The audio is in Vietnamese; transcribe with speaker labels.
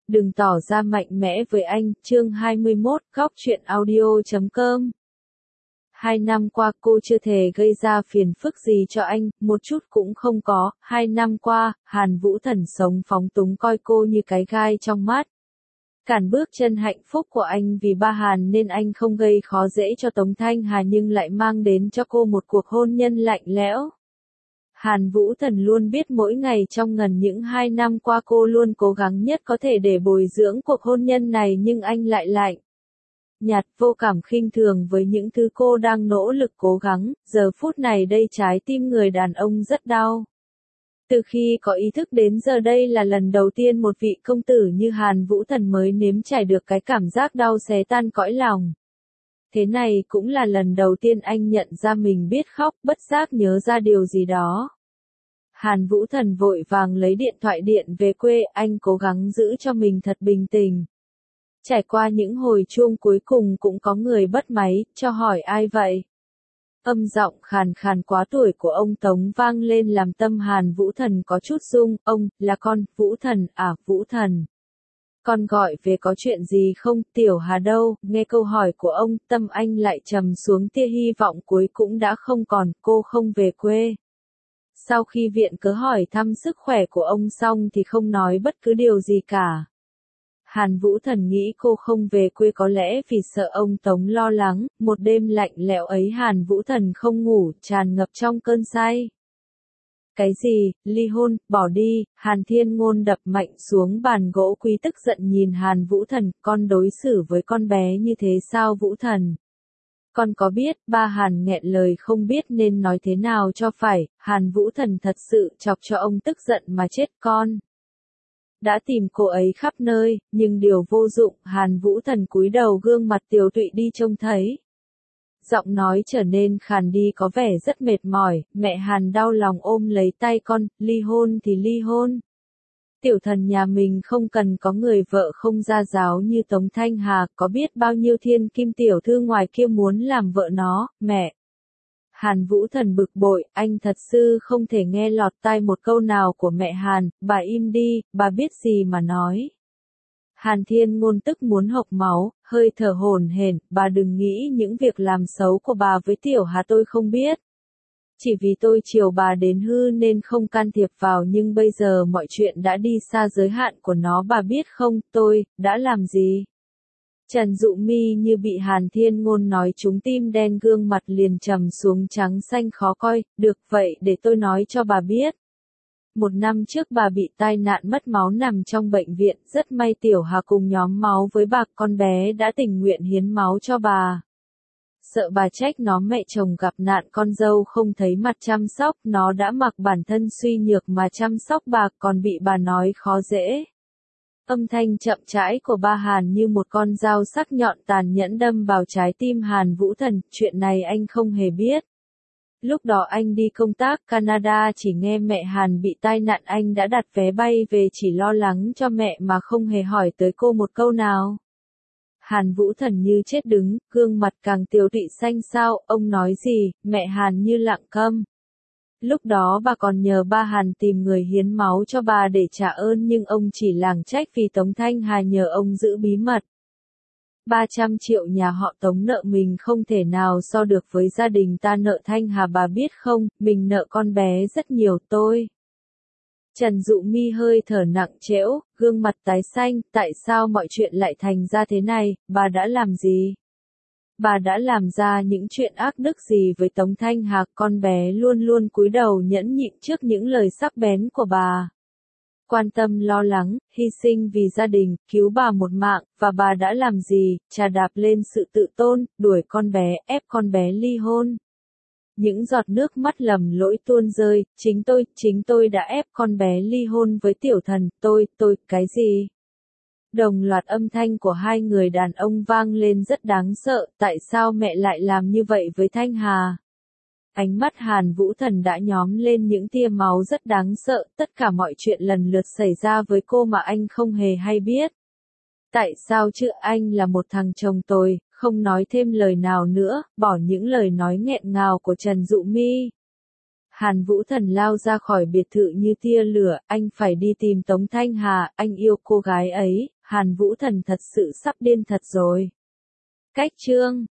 Speaker 1: Đừng tỏ ra mạnh mẽ với anh, chương 21, góc truyện audio.com. 2 năm qua cô chưa hề gây ra phiền phức gì cho anh, một chút cũng không có. 2 năm qua, Hàn Vũ Thần sống phóng túng coi cô như cái gai trong mắt. Cản bước chân hạnh phúc của anh vì ba Hàn nên anh không gây khó dễ cho Tống Thanh Hà nhưng lại mang đến cho cô một cuộc hôn nhân lạnh lẽo. Hàn Vũ Thần luôn biết mỗi ngày trong ngần những 2 năm qua cô luôn cố gắng nhất có thể để bồi dưỡng cuộc hôn nhân này nhưng anh lại lạnh nhạt vô cảm khinh thường với những thứ cô đang nỗ lực cố gắng, giờ phút này đây trái tim người đàn ông rất đau. Từ khi có ý thức đến giờ đây là lần đầu tiên một vị công tử như Hàn Vũ Thần mới nếm trải được cái cảm giác đau xé tan cõi lòng. Thế này cũng là lần đầu tiên anh nhận ra mình biết khóc, bất giác nhớ ra điều gì đó. Hàn Vũ Thần vội vàng lấy điện thoại điện về quê, anh cố gắng giữ cho mình thật bình tĩnh. Trải qua những hồi chuông cuối cùng cũng có người bắt máy, cho hỏi ai vậy? Âm giọng khàn khàn quá tuổi của ông Tống vang lên làm tâm Hàn Vũ Thần có chút rung, ông, là con, Vũ Thần, à, Vũ Thần. Con gọi về có chuyện gì không, Tiểu Hà đâu, nghe câu hỏi của ông, tâm anh lại trầm xuống tia hy vọng cuối cũng đã không còn, cô không về quê. Sau khi viện cớ hỏi thăm sức khỏe của ông xong thì không nói bất cứ điều gì cả. Hàn Vũ Thần nghĩ cô không về quê có lẽ vì sợ ông Tống lo lắng, một đêm lạnh lẽo ấy Hàn Vũ Thần không ngủ, tràn ngập trong cơn say. Cái gì, ly hôn, bỏ đi, Hàn Thiên Ngôn đập mạnh xuống bàn gỗ quý tức giận nhìn Hàn Vũ Thần, con đối xử với con bé như thế sao Vũ Thần? Con có biết, ba Hàn nghẹn lời không biết nên nói thế nào cho phải, Hàn Vũ Thần thật sự chọc cho ông tức giận mà chết con. Đã tìm cô ấy khắp nơi, nhưng điều vô dụng, Hàn Vũ Thần cúi đầu gương mặt tiều tụy đi trông thấy. Giọng nói trở nên khàn đi có vẻ rất mệt mỏi, mẹ Hàn đau lòng ôm lấy tay con, ly hôn thì ly hôn. Tiểu thần nhà mình không cần có người vợ không gia giáo như Tống Thanh Hà, có biết bao nhiêu thiên kim tiểu thư ngoài kia muốn làm vợ nó, mẹ. Hàn Vũ Thần bực bội, anh thật sự không thể nghe lọt tai một câu nào của mẹ Hàn, bà im đi, bà biết gì mà nói. Hàn Thiên Ngôn tức muốn hộc máu, hơi thở hổn hển, bà đừng nghĩ những việc làm xấu của bà với Tiểu Hà tôi không biết. Chỉ vì tôi chiều bà đến hư nên không can thiệp vào nhưng bây giờ mọi chuyện đã đi xa giới hạn của nó bà biết không, tôi, đã làm gì? Trần Dụ Mi như bị Hàn Thiên Ngôn nói trúng tim đen gương mặt liền trầm xuống trắng xanh khó coi, được vậy để tôi nói cho bà biết. 1 năm trước bà bị tai nạn mất máu nằm trong bệnh viện, rất may Tiểu Hà cùng nhóm máu với bà, con bé đã tình nguyện hiến máu cho bà. Sợ bà trách nó mẹ chồng gặp nạn con dâu không thấy mặt chăm sóc, nó đã mặc bản thân suy nhược mà chăm sóc bà còn bị bà nói khó dễ. Âm thanh chậm rãi của ba Hàn như một con dao sắc nhọn tàn nhẫn đâm vào trái tim Hàn Vũ Thần, chuyện này anh không hề biết. Lúc đó anh đi công tác Canada chỉ nghe mẹ Hàn bị tai nạn anh đã đặt vé bay về chỉ lo lắng cho mẹ mà không hề hỏi tới cô một câu nào. Hàn Vũ Thần như chết đứng, gương mặt càng tiều tụy xanh xao, ông nói gì, mẹ Hàn như lặng câm. Lúc đó bà còn nhờ ba Hàn tìm người hiến máu cho bà để trả ơn nhưng ông chỉ lảng trách vì Tống Thanh Hà nhờ ông giữ bí mật. 300 triệu nhà họ Tống nợ mình không thể nào so được với gia đình ta nợ Thanh Hà bà biết không, mình nợ con bé rất nhiều tôi. Trần Dụ Mi hơi thở nặng trĩu, gương mặt tái xanh, tại sao mọi chuyện lại thành ra thế này, bà đã làm gì? Bà đã làm ra những chuyện ác đức gì với Tống Thanh Hà, con bé luôn luôn cúi đầu nhẫn nhịn trước những lời sắc bén của bà. Quan tâm lo lắng, hy sinh vì gia đình, cứu bà một mạng, và bà đã làm gì, trà đạp lên sự tự tôn, đuổi con bé, ép con bé ly hôn. Những giọt nước mắt lầm lỗi tuôn rơi, chính tôi đã ép con bé ly hôn với Tiểu Thần, tôi, cái gì? Đồng loạt âm thanh của hai người đàn ông vang lên rất đáng sợ, tại sao mẹ lại làm như vậy với Thanh Hà? Ánh mắt Hàn Vũ Thần đã nhóm lên những tia máu rất đáng sợ, tất cả mọi chuyện lần lượt xảy ra với cô mà anh không hề hay biết. Tại sao chứ anh là một thằng chồng tồi, không nói thêm lời nào nữa, bỏ những lời nói nghẹn ngào của Trần Dụ Mi. Hàn Vũ Thần lao ra khỏi biệt thự như tia lửa, anh phải đi tìm Tống Thanh Hà, anh yêu cô gái ấy, Hàn Vũ Thần thật sự sắp điên thật rồi. Cách chương